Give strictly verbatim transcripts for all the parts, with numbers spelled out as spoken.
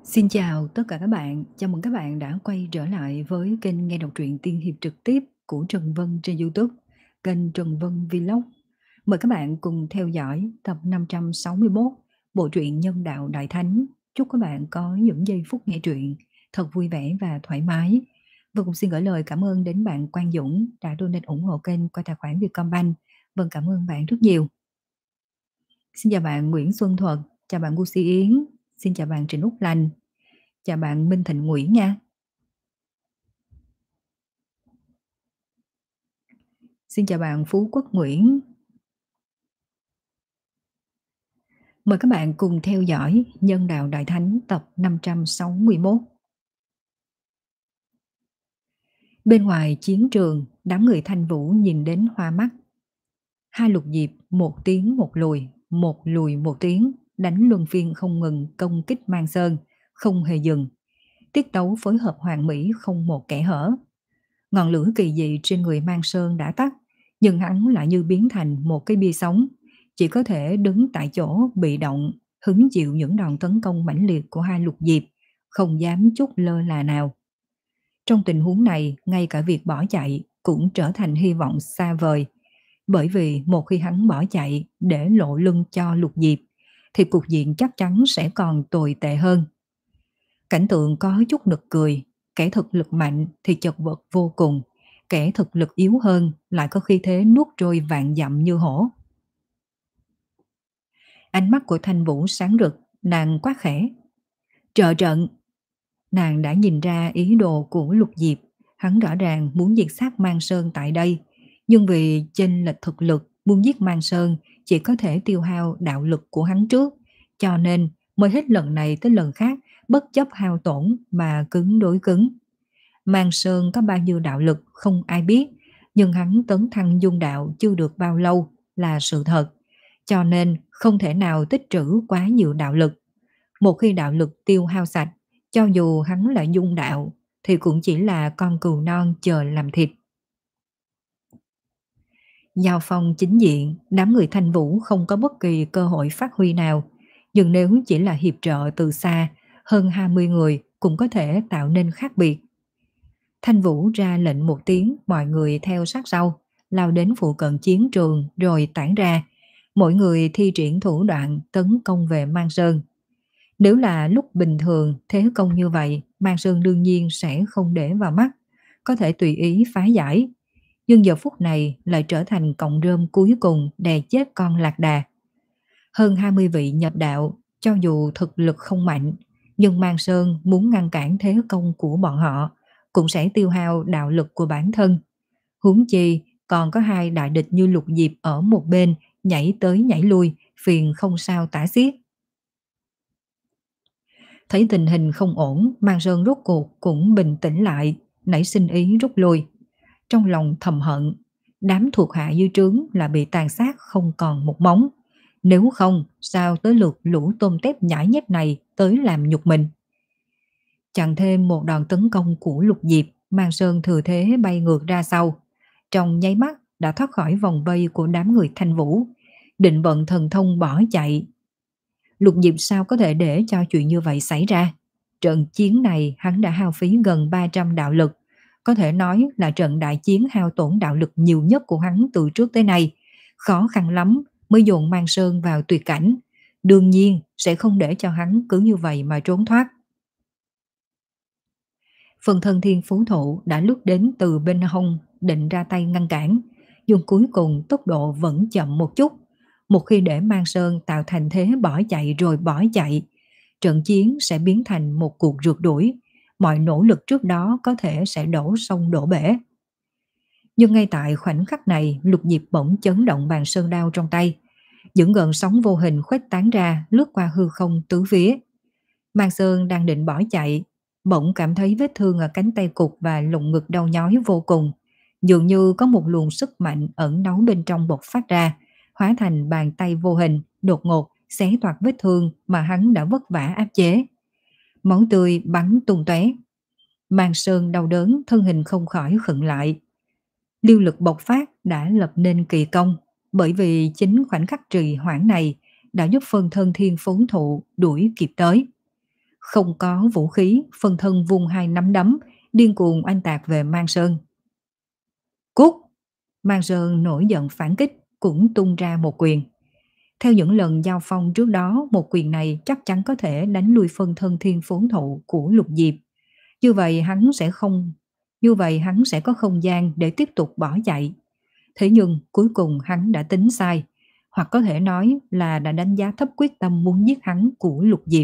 Xin chào tất cả các bạn, chào mừng các bạn đã quay trở lại với kênh nghe đọc truyện tiên hiệp trực tiếp của Trần Vân trên YouTube, kênh Trần Vân Vlog. Mời các bạn cùng theo dõi tập năm trăm sáu mươi mốt bộ truyện Nhân đạo Đại Thánh. Chúc các bạn có những giây phút nghe truyện thật vui vẻ và thoải mái. Và cũng xin gửi lời cảm ơn đến bạn Quang Dũng đã donate ủng hộ kênh qua tài khoản Vietcombank. Vâng, cảm ơn bạn rất nhiều. Xin chào bạn Nguyễn Xuân Thuật, chào bạn Gucci Yến, xin chào bạn Trịnh Úc Lành. Chào bạn Minh Thịnh Nguyễn nha. Xin chào bạn Phú Quốc Nguyễn. Mời các bạn cùng theo dõi Nhân đạo Đại Thánh tập năm trăm sáu mươi mốt. Bên ngoài chiến trường, đám người Thanh Vũ nhìn đến hoa mắt. Hai lục diệp, một tiến một lùi, một lùi một tiến, đánh luân phiên không ngừng công kích Mang Sơn, không hề dừng. Tiết tấu phối hợp hoàn mỹ không một kẽ hở. Ngọn lửa kỳ dị trên người Mang Sơn đã tắt, nhưng hắn lại như biến thành một cái bia sống, chỉ có thể đứng tại chỗ bị động, hứng chịu những đòn tấn công mãnh liệt của hai lục diệp, không dám chút lơ là nào. Trong tình huống này, ngay cả việc bỏ chạy cũng trở thành hy vọng xa vời, bởi vì một khi hắn bỏ chạy để lộ lưng cho lục diệp, thì cục diện chắc chắn sẽ còn tồi tệ hơn. Cảnh tượng có chút nực cười, kẻ thực lực mạnh thì chật vật vô cùng, kẻ thực lực yếu hơn lại có khí thế nuốt trôi vạn dặm như hổ. Ánh mắt của Thanh Vũ sáng rực, nàng quát khẽ. Trợ trận! Nàng đã nhìn ra ý đồ của Lục Diệp, hắn rõ ràng muốn diệt sát Mang Sơn tại đây, nhưng vì chênh lệch thực lực muốn giết Mang Sơn chỉ có thể tiêu hao đạo lực của hắn trước, cho nên mới hết lần này tới lần khác bất chấp hao tổn mà cứng đối cứng. Mang Sơn có bao nhiêu đạo lực không ai biết, nhưng hắn tấn thăng dung đạo chưa được bao lâu là sự thật, cho nên không thể nào tích trữ quá nhiều đạo lực. Một khi đạo lực tiêu hao sạch, cho dù hắn là dung đạo thì cũng chỉ là con cừu non chờ làm thịt. Giao phong chính diện, đám người Thanh Vũ không có bất kỳ cơ hội phát huy nào, nhưng nếu chỉ là hiệp trợ từ xa, hơn hai mươi người cũng có thể tạo nên khác biệt. Thanh Vũ ra lệnh một tiếng, mọi người theo sát sau, lao đến phụ cận chiến trường rồi tản ra, mỗi người thi triển thủ đoạn tấn công về Mang Sơn. Nếu là lúc bình thường thế công như vậy, Mang Sơn đương nhiên sẽ không để vào mắt, có thể tùy ý phá giải. Nhưng giờ phút này lại trở thành cọng rơm cuối cùng đè chết con lạc đà. Hơn hai mươi vị nhập đạo, cho dù thực lực không mạnh, nhưng Mang Sơn muốn ngăn cản thế công của bọn họ, cũng sẽ tiêu hao đạo lực của bản thân. Huống chi còn có hai đại địch như Lục Diệp ở một bên, nhảy tới nhảy lui, phiền không sao tả xiết. Thấy tình hình không ổn, Mang Sơn rốt cuộc cũng bình tĩnh lại, nảy sinh ý rút lui. Trong lòng thầm hận, đám thuộc hạ dưới trướng là bị tàn sát không còn một móng. Nếu không, sao tới lượt lũ tôm tép nhãi nhép này tới làm nhục mình. Chẳng thêm một đòn tấn công của Lục Diệp, Mang Sơn thừa thế bay ngược ra sau. Trong nháy mắt đã thoát khỏi vòng vây của đám người Thanh Vũ, định vận thần thông bỏ chạy. Lục Diệp sao có thể để cho chuyện như vậy xảy ra? Trận chiến này hắn đã hao phí gần ba trăm đạo lực, có thể nói là trận đại chiến hao tổn đạo lực nhiều nhất của hắn từ trước tới nay. Khó khăn lắm mới dồn Mang Sơn vào tuyệt cảnh, đương nhiên sẽ không để cho hắn cứ như vậy mà trốn thoát. Phần thân thiên phú thụ đã lướt đến từ bên hông, định ra tay ngăn cản, nhưng cuối cùng tốc độ vẫn chậm một chút. Một khi để Mang Sơn tạo thành thế bỏ chạy rồi bỏ chạy, trận chiến sẽ biến thành một cuộc rượt đuổi, mọi nỗ lực trước đó có thể sẽ đổ sông đổ bể. Nhưng ngay tại khoảnh khắc này, Lục Diệp bỗng chấn động bàn sơn đao trong tay, những gợn sóng vô hình khuếch tán ra, lướt qua hư không tứ phía. Mang Sơn đang định bỏ chạy, bỗng cảm thấy vết thương ở cánh tay cụt và lồng ngực đau nhói vô cùng, dường như có một luồng sức mạnh ẩn náu bên trong bộc phát ra, hóa thành bàn tay vô hình, đột ngột xé toạc vết thương mà hắn đã vất vả áp chế. Máu tươi bắn tung tóe. Mang Sơn đau đớn, thân hình không khỏi khựng lại. Lưu lực bộc phát đã lập nên kỳ công, bởi vì chính khoảnh khắc trì hoãn này đã giúp phân thân thiên phốn thụ đuổi kịp tới. Không có vũ khí, phân thân vung hai nắm đấm, điên cuồng oanh tạc về Mang Sơn. Cút! Mang Sơn nổi giận phản kích, cũng tung ra một quyền. Theo những lần giao phong trước đó, một quyền này chắc chắn có thể đánh lui phân thân thiên phốn thụ của Lục Diệp. Như vậy hắn sẽ không như vậy hắn sẽ có không gian để tiếp tục bỏ chạy. Thế nhưng cuối cùng hắn đã tính sai, hoặc có thể nói là đã đánh giá thấp quyết tâm muốn giết hắn của Lục Diệp.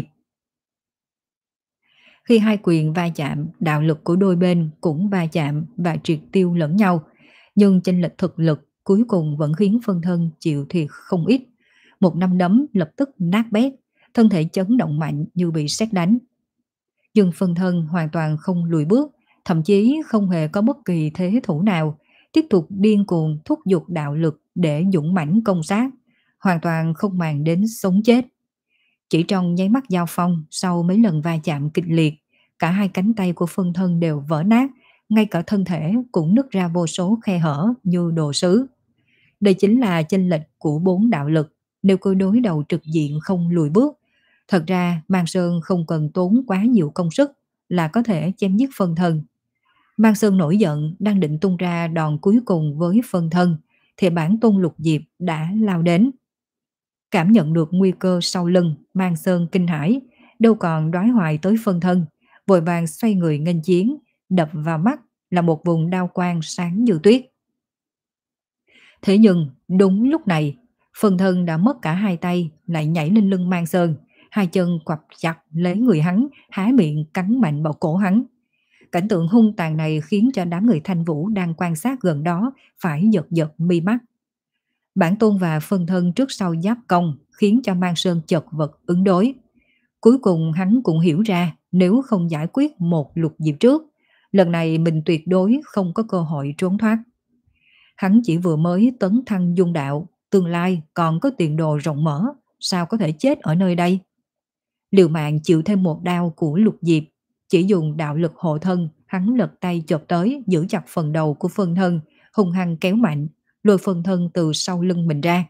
Khi hai quyền va chạm, đạo lực của đôi bên cũng va chạm và triệt tiêu lẫn nhau, nhưng chênh lệch thực lực cuối cùng vẫn khiến phân thân chịu thiệt không ít. Một năm đấm lập tức nát bét, thân thể chấn động mạnh như bị sét đánh. Nhưng phân thân hoàn toàn không lùi bước, thậm chí không hề có bất kỳ thế thủ nào, tiếp tục điên cuồng thúc giục đạo lực để dũng mãnh công sát, hoàn toàn không màng đến sống chết. Chỉ trong nháy mắt giao phong, sau mấy lần va chạm kịch liệt, cả hai cánh tay của phân thân đều vỡ nát, ngay cả thân thể cũng nứt ra vô số khe hở như đồ sứ. Đây chính là chênh lệch của bốn đạo lực, nếu cứ đối đầu trực diện không lùi bước. Thật ra Mang Sơn không cần tốn quá nhiều công sức là có thể chém giết phân thân. Mang Sơn nổi giận đang định tung ra đòn cuối cùng với phân thân, thì bản tôn Lục Diệp đã lao đến. Cảm nhận được nguy cơ sau lưng, Mang Sơn kinh hãi, đâu còn đoái hoài tới phân thân, vội vàng xoay người nghênh chiến, đập vào mắt là một vùng đao quang sáng như tuyết. Thế nhưng đúng lúc này, phân thân đã mất cả hai tay, lại nhảy lên lưng Mang Sơn, hai chân quặp chặt lấy người hắn, há miệng cắn mạnh vào cổ hắn. Cảnh tượng hung tàn này khiến cho đám người Thanh Vũ đang quan sát gần đó phải giật giật mi mắt. Bản tôn và phân thân trước sau giáp công khiến cho Mang Sơn chật vật ứng đối. Cuối cùng hắn cũng hiểu ra nếu không giải quyết một Lục Diệp trước, lần này mình tuyệt đối không có cơ hội trốn thoát. Hắn chỉ vừa mới tấn thăng dung đạo, tương lai còn có tiền đồ rộng mở, sao có thể chết ở nơi đây? Liều mạng chịu thêm một đao của Lục Diệp, chỉ dùng đạo lực hộ thân, hắn lật tay chộp tới giữ chặt phần đầu của phân thân, hung hăng kéo mạnh, lôi phân thân từ sau lưng mình ra.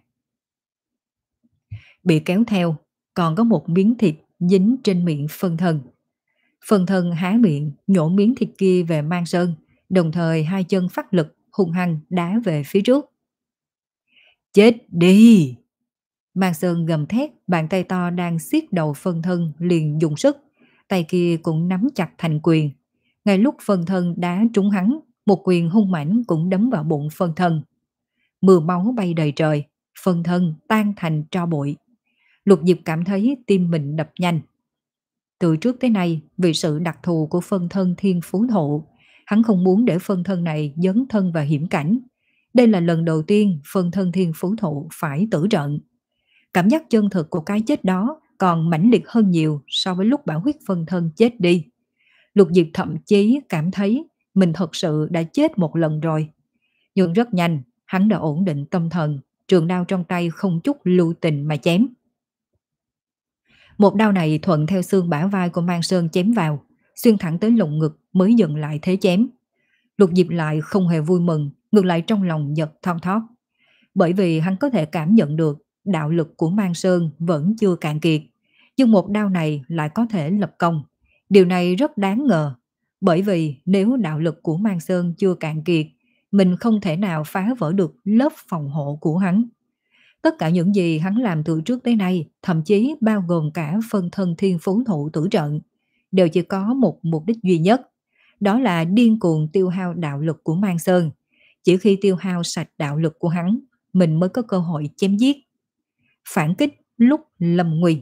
Bị kéo theo, còn có một miếng thịt dính trên miệng phân thân. Phân thân há miệng, nhổ miếng thịt kia về Mang Sơn, đồng thời hai chân phát lực, hung hăng đá về phía trước. Chết đi! Mang Sơn gầm thét, bàn tay to đang siết đầu phân thân liền dùng sức, tay kia cũng nắm chặt thành quyền. Ngay lúc phân thân đá trúng hắn, một quyền hung mãnh cũng đấm vào bụng phân thân. Mưa máu bay đầy trời, phân thân tan thành tro bụi. Lục Diệp cảm thấy tim mình đập nhanh. Từ trước tới nay, vì sự đặc thù của phân thân thiên phú thụ, hắn không muốn để phân thân này dấn thân vào hiểm cảnh. Đây là lần đầu tiên phân thân thiên phú thụ phải tử trận. Cảm giác chân thực của cái chết đó còn mãnh liệt hơn nhiều so với lúc bảo huyết phân thân chết đi. Lục Diệp thậm chí cảm thấy mình thật sự đã chết một lần rồi. Nhưng rất nhanh, hắn đã ổn định tâm thần, trường đao trong tay không chút lưu tình mà chém. Một đao này thuận theo xương bả vai của Mang Sơn chém vào, xuyên thẳng tới lồng ngực mới dừng lại thế chém. Lục Diệp lại không hề vui mừng, ngược lại trong lòng giật thon thót. Bởi vì hắn có thể cảm nhận được đạo lực của Mang Sơn vẫn chưa cạn kiệt, nhưng một đao này lại có thể lập công. Điều này rất đáng ngờ, bởi vì nếu đạo lực của Mang Sơn chưa cạn kiệt, mình không thể nào phá vỡ được lớp phòng hộ của hắn. Tất cả những gì hắn làm từ trước tới nay, thậm chí bao gồm cả phân thân thiên phú thụ tử trận, đều chỉ có một mục đích duy nhất, đó là điên cuồng tiêu hao đạo lực của Mang Sơn. Chỉ khi tiêu hao sạch đạo lực của hắn, mình mới có cơ hội chém giết. Phản kích lúc lâm nguy.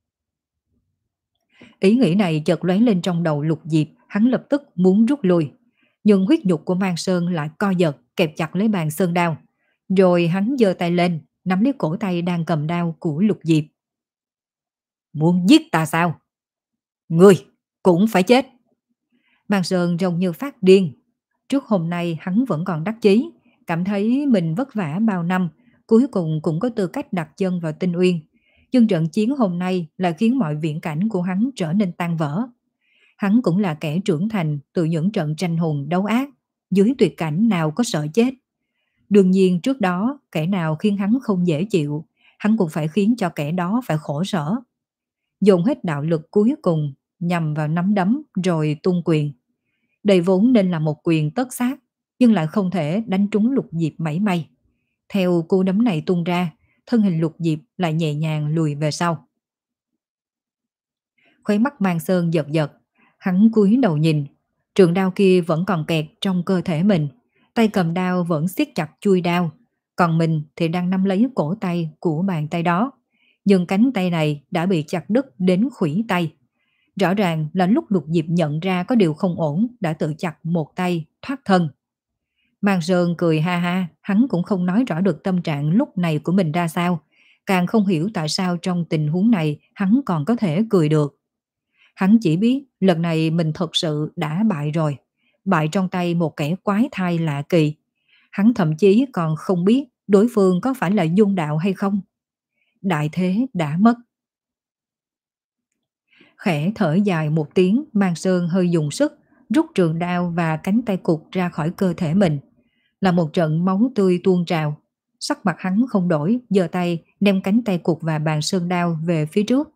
Ý nghĩ này chợt lóe lên trong đầu Lục Diệp, hắn lập tức muốn rút lui. Nhưng huyết nhục của Mang Sơn lại co giật, kẹp chặt lấy bàn sơn đao. Rồi hắn giơ tay lên, nắm lấy cổ tay đang cầm đao của Lục Diệp. Muốn giết ta sao? Ngươi cũng phải chết. Mang Sơn trông như phát điên. Trước hôm nay hắn vẫn còn đắc chí, cảm thấy mình vất vả bao năm, cuối cùng cũng có tư cách đặt chân vào Tinh Uyên. Nhưng trận chiến hôm nay lại khiến mọi viễn cảnh của hắn trở nên tan vỡ. Hắn cũng là kẻ trưởng thành từ những trận tranh hùng đấu ác, dưới tuyệt cảnh nào có sợ chết. Đương nhiên trước đó, kẻ nào khiến hắn không dễ chịu, hắn cũng phải khiến cho kẻ đó phải khổ sở. Dùng hết đạo lực cuối cùng, nhằm vào nắm đấm rồi tung quyền. Đây vốn nên là một quyền tất sát, nhưng lại không thể đánh trúng Lục Diệp mảy may. Theo cú đấm này tung ra, thân hình Lục Diệp lại nhẹ nhàng lùi về sau. Khóe mắt Mang Sơn giật giật, hắn cúi đầu nhìn, trường đao kia vẫn còn kẹt trong cơ thể mình, tay cầm đao vẫn siết chặt chuôi đao, còn mình thì đang nắm lấy cổ tay của bàn tay đó, nhưng cánh tay này đã bị chặt đứt đến khuỷu tay. Rõ ràng là lúc Lục Diệp nhận ra có điều không ổn đã tự chặt một tay thoát thân. Mang Sơn cười ha ha, hắn cũng không nói rõ được tâm trạng lúc này của mình ra sao, càng không hiểu tại sao trong tình huống này hắn còn có thể cười được. Hắn chỉ biết lần này mình thật sự đã bại rồi, bại trong tay một kẻ quái thai lạ kỳ. Hắn thậm chí còn không biết đối phương có phải là dung đạo hay không. Đại thế đã mất. Khẽ thở dài một tiếng, Mang Sơn hơi dùng sức, rút trường đao và cánh tay cụt ra khỏi cơ thể mình. Là một trận máu tươi tuôn trào. Sắc mặt hắn không đổi, giơ tay đem cánh tay cụt và bàn sơn đao về phía trước.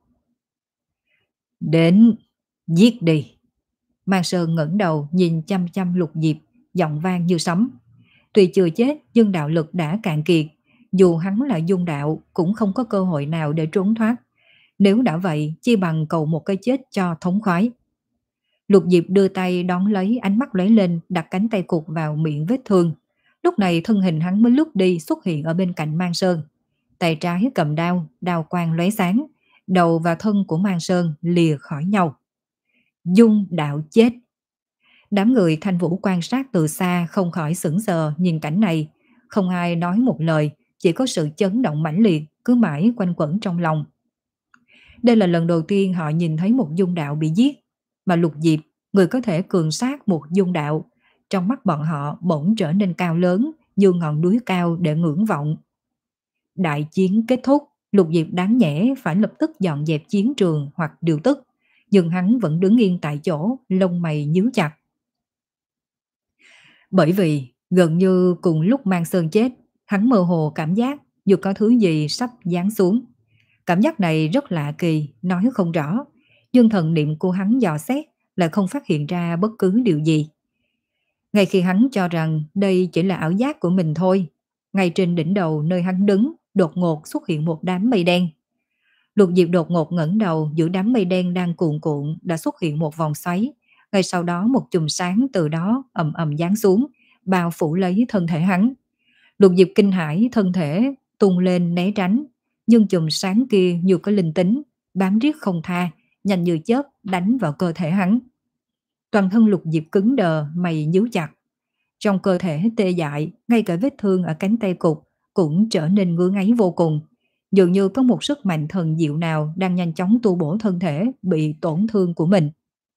Đến, giết đi. Mang Sơn ngẩng đầu nhìn chăm chăm Lục Diệp, giọng vang như sấm. Tuy chưa chết nhưng đạo lực đã cạn kiệt, dù hắn là dung đạo cũng không có cơ hội nào để trốn thoát. Nếu đã vậy, chi bằng cầu một cái chết cho thống khoái. Lục Diệp đưa tay đón lấy, ánh mắt lóe lên, đặt cánh tay cụt vào miệng vết thương. Lúc này thân hình hắn mới lướt đi xuất hiện ở bên cạnh Mang Sơn. Tay trái cầm đao, đao quang lóe sáng, đầu và thân của Mang Sơn lìa khỏi nhau. Dung đạo chết. Đám người Thanh Vũ quan sát từ xa không khỏi sững sờ nhìn cảnh này. Không ai nói một lời, chỉ có sự chấn động mãnh liệt cứ mãi quanh quẩn trong lòng. Đây là lần đầu tiên họ nhìn thấy một dung đạo bị giết, mà Lục Diệp, người có thể cường sát một dung đạo, trong mắt bọn họ bỗng trở nên cao lớn như ngọn núi cao để ngưỡng vọng. Đại chiến kết thúc, Lục Diệp đáng nhẽ phải lập tức dọn dẹp chiến trường hoặc điều tức, nhưng hắn vẫn đứng yên tại chỗ, lông mày nhíu chặt. Bởi vì gần như cùng lúc Mang Sơn chết, hắn mơ hồ cảm giác như có thứ gì sắp giáng xuống. Cảm giác này rất lạ kỳ, nói không rõ, nhưng thần niệm của hắn dò xét lại không phát hiện ra bất cứ điều gì. Ngay khi hắn cho rằng đây chỉ là ảo giác của mình thôi, ngay trên đỉnh đầu nơi hắn đứng, đột ngột xuất hiện một đám mây đen. Lục Diệp đột ngột ngẩng đầu, giữa đám mây đen đang cuộn cuộn đã xuất hiện một vòng xoáy, ngay sau đó một chùm sáng từ đó ầm ầm giáng xuống, bao phủ lấy thân thể hắn. Lục Diệp kinh hãi, thân thể tung lên né tránh, nhưng chùm sáng kia như có linh tính, bám riết không tha, nhanh như chớp đánh vào cơ thể hắn. Toàn thân Lục Diệp cứng đờ, mày nhíu chặt. Trong cơ thể tê dại, ngay cả vết thương ở cánh tay cụt cũng trở nên ngứa ngáy vô cùng. Dường như có một sức mạnh thần diệu nào đang nhanh chóng tu bổ thân thể bị tổn thương của mình.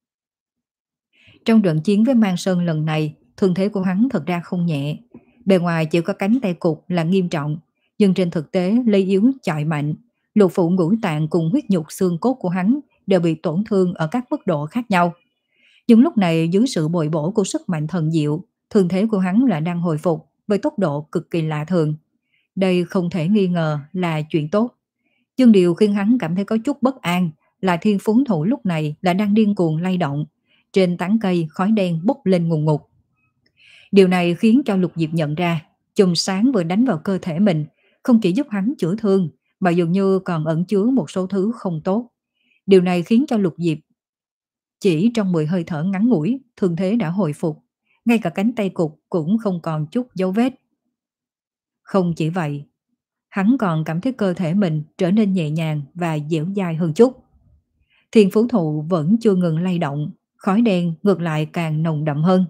Trong trận chiến với Mang Sơn lần này, thương thế của hắn thật ra không nhẹ. Bề ngoài chỉ có cánh tay cụt là nghiêm trọng, nhưng trên thực tế lấy yếu chọi mạnh, lục phủ ngũ tạng cùng huyết nhục xương cốt của hắn đều bị tổn thương ở các mức độ khác nhau. Nhưng lúc này dưới sự bồi bổ của sức mạnh thần diệu, thương thế của hắn lại đang hồi phục với tốc độ cực kỳ lạ thường. Đây không thể nghi ngờ là chuyện tốt. Nhưng điều khiến hắn cảm thấy có chút bất an là thiên phú thủ lúc này là đang điên cuồng lay động. Trên tán cây khói đen bốc lên ngùn ngụt. Điều này khiến cho Lục Diệp nhận ra chùm sáng vừa đánh vào cơ thể mình không chỉ giúp hắn chữa thương mà dường như còn ẩn chứa một số thứ không tốt. Điều này khiến cho Lục Diệp chỉ trong mười hơi thở ngắn ngủi, thương thế đã hồi phục, ngay cả cánh tay cụt cũng không còn chút dấu vết. Không chỉ vậy, hắn còn cảm thấy cơ thể mình trở nên nhẹ nhàng và dẻo dai hơn chút. Thiên phú thụ vẫn chưa ngừng lay động, khói đen ngược lại càng nồng đậm hơn.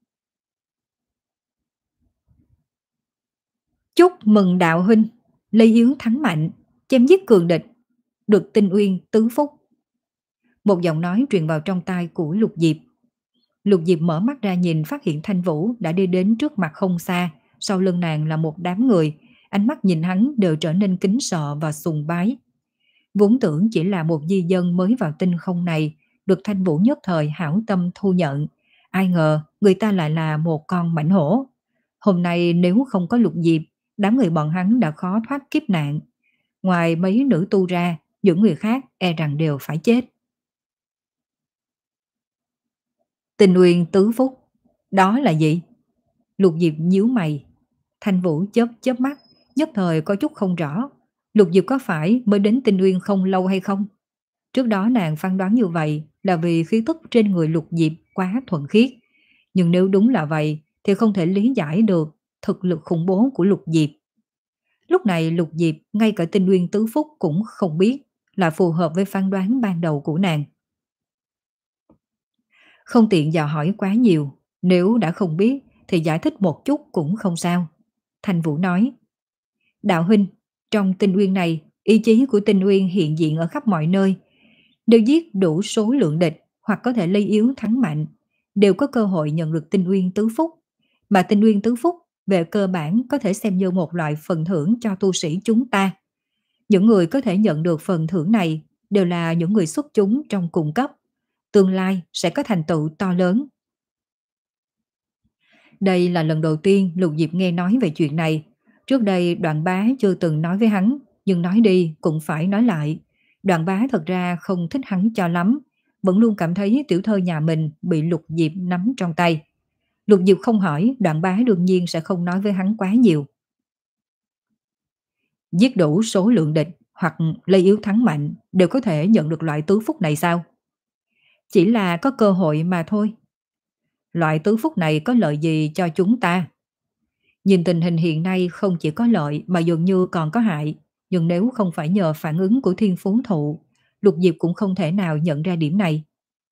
Chúc mừng đạo huynh, lấy yếu thắng mạnh, chém giết cường địch, được tinh uyên tứ phúc. Một giọng nói truyền vào trong tai của Lục Diệp. Lục Diệp mở mắt ra nhìn, phát hiện Thanh Vũ đã đi đến trước mặt không xa, sau lưng nàng là một đám người, ánh mắt nhìn hắn đều trở nên kính sợ và sùng bái. Vốn tưởng chỉ là một di dân mới vào tinh không này, được Thanh Vũ nhất thời hảo tâm thu nhận, ai ngờ người ta lại là một con mãnh hổ. Hôm nay nếu không có Lục Diệp, đám người bọn hắn đã khó thoát kiếp nạn. Ngoài mấy nữ tu ra, những người khác e rằng đều phải chết. Tinh Uyên Tứ Phúc, đó là gì? Lục Diệp nhíu mày. Thanh Vũ chớp chớp mắt, nhất thời có chút không rõ. Lục Diệp có phải mới đến Tinh Uyên không lâu hay không? Trước đó nàng phán đoán như vậy là vì khí tức trên người Lục Diệp quá thuần khiết. Nhưng nếu đúng là vậy thì không thể lý giải được thực lực khủng bố của Lục Diệp. Lúc này Lục Diệp ngay cả Tinh Uyên Tứ Phúc cũng không biết, là phù hợp với phán đoán ban đầu của nàng. Không tiện dò hỏi quá nhiều, nếu đã không biết thì giải thích một chút cũng không sao. Thanh Vũ nói, Đạo huynh, trong Tinh Uyên này, ý chí của Tinh Uyên hiện diện ở khắp mọi nơi. Nếu giết đủ số lượng địch hoặc có thể lấy yếu thắng mạnh, đều có cơ hội nhận được Tinh Uyên Tứ Phúc. Mà Tinh Uyên Tứ Phúc về cơ bản có thể xem như một loại phần thưởng cho tu sĩ chúng ta. Những người có thể nhận được phần thưởng này đều là những người xuất chúng trong cùng cấp. Tương lai sẽ có thành tựu to lớn. Đây là lần đầu tiên Lục Diệp nghe nói về chuyện này. Trước đây Đoạn Bá chưa từng nói với hắn, nhưng nói đi cũng phải nói lại. Đoạn Bá thật ra không thích hắn cho lắm, vẫn luôn cảm thấy tiểu thơ nhà mình bị Lục Diệp nắm trong tay. Lục Diệp không hỏi, Đoạn Bá đương nhiên sẽ không nói với hắn quá nhiều. Giết đủ số lượng địch hoặc lấy yếu thắng mạnh đều có thể nhận được loại tứ phúc này sao? Chỉ là có cơ hội mà thôi. Loại tứ phúc này có lợi gì cho chúng ta? Nhìn tình hình hiện nay không chỉ có lợi mà dường như còn có hại. Nhưng nếu không phải nhờ phản ứng của thiên phú thụ, Lục Diệp cũng không thể nào nhận ra điểm này.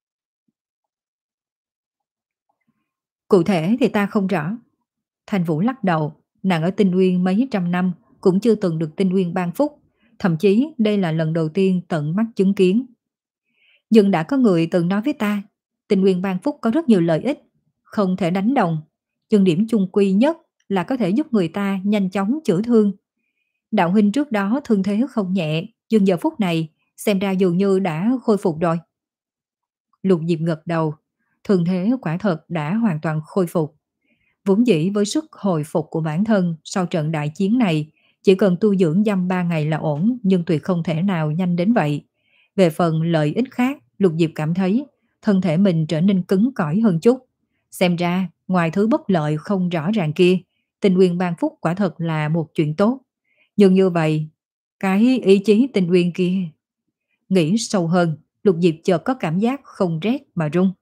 Cụ thể thì ta không rõ. Thanh Vũ lắc đầu, nàng ở Tinh Uyên mấy trăm năm cũng chưa từng được Tinh Uyên ban phúc. Thậm chí đây là lần đầu tiên tận mắt chứng kiến. Nhưng đã có người từng nói với ta, Tinh Uyên ban phúc có rất nhiều lợi ích, không thể đánh đồng. Nhưng điểm chung quy nhất là có thể giúp người ta nhanh chóng chữa thương. Đạo huynh trước đó thương thế không nhẹ, nhưng giờ phút này xem ra dường như đã khôi phục rồi. Lục Diệp gật đầu, thương thế quả thật đã hoàn toàn khôi phục. Vốn dĩ với sức hồi phục của bản thân sau trận đại chiến này, chỉ cần tu dưỡng dăm ba ngày là ổn, nhưng tuyệt không thể nào nhanh đến vậy. Về phần lợi ích khác, Lục Diệp cảm thấy thân thể mình trở nên cứng cỏi hơn chút. Xem ra, ngoài thứ bất lợi không rõ ràng kia, Tinh Uyên ban phúc quả thật là một chuyện tốt. Nhưng như vậy, cái ý chí Tinh Uyên kia... Nghĩ sâu hơn, Lục Diệp chợt có cảm giác không rét mà run.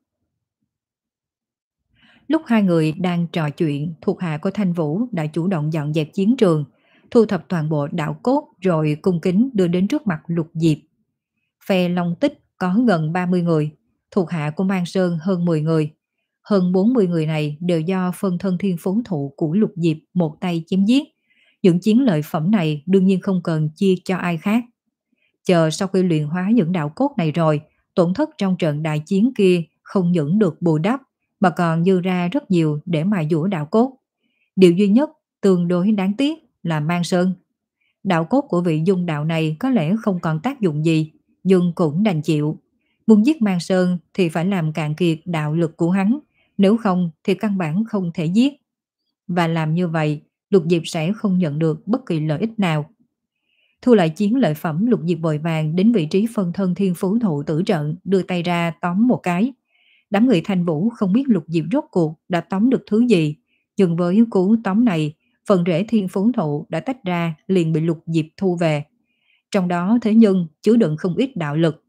Lúc hai người đang trò chuyện, thuộc hạ của Thanh Vũ đã chủ động dọn dẹp chiến trường, thu thập toàn bộ đạo cốt rồi cung kính đưa đến trước mặt Lục Diệp. Phe Long Tích có gần ba mươi người, thuộc hạ của Mang Sơn hơn mười người. Hơn bốn mươi người này đều do phân thân thiên phú thụ của Lục Diệp một tay chém giết. Những chiến lợi phẩm này đương nhiên không cần chia cho ai khác. Chờ sau khi luyện hóa những đạo cốt này rồi, tổn thất trong trận đại chiến kia không những được bù đắp, mà còn dư ra rất nhiều để mài dũa đạo cốt. Điều duy nhất tương đối đáng tiếc là Mang Sơn. Đạo cốt của vị dung đạo này có lẽ không còn tác dụng gì, nhưng cũng đành chịu. Muốn giết Mang Sơn thì phải làm cạn kiệt đạo lực của hắn, nếu không thì căn bản không thể giết. Và làm như vậy, Lục Diệp sẽ không nhận được bất kỳ lợi ích nào. Thu lại chiến lợi phẩm, Lục Diệp vội vàng đến vị trí phân thân thiên phú thụ tử trận, đưa tay ra tóm một cái. Đám người Thanh Vũ không biết Lục Diệp rốt cuộc đã tóm được thứ gì, nhưng với cú tóm này, phần rễ thiên phú thụ đã tách ra liền bị Lục Diệp thu về. Trong đó thế nhưng chứa đựng không ít đạo lực.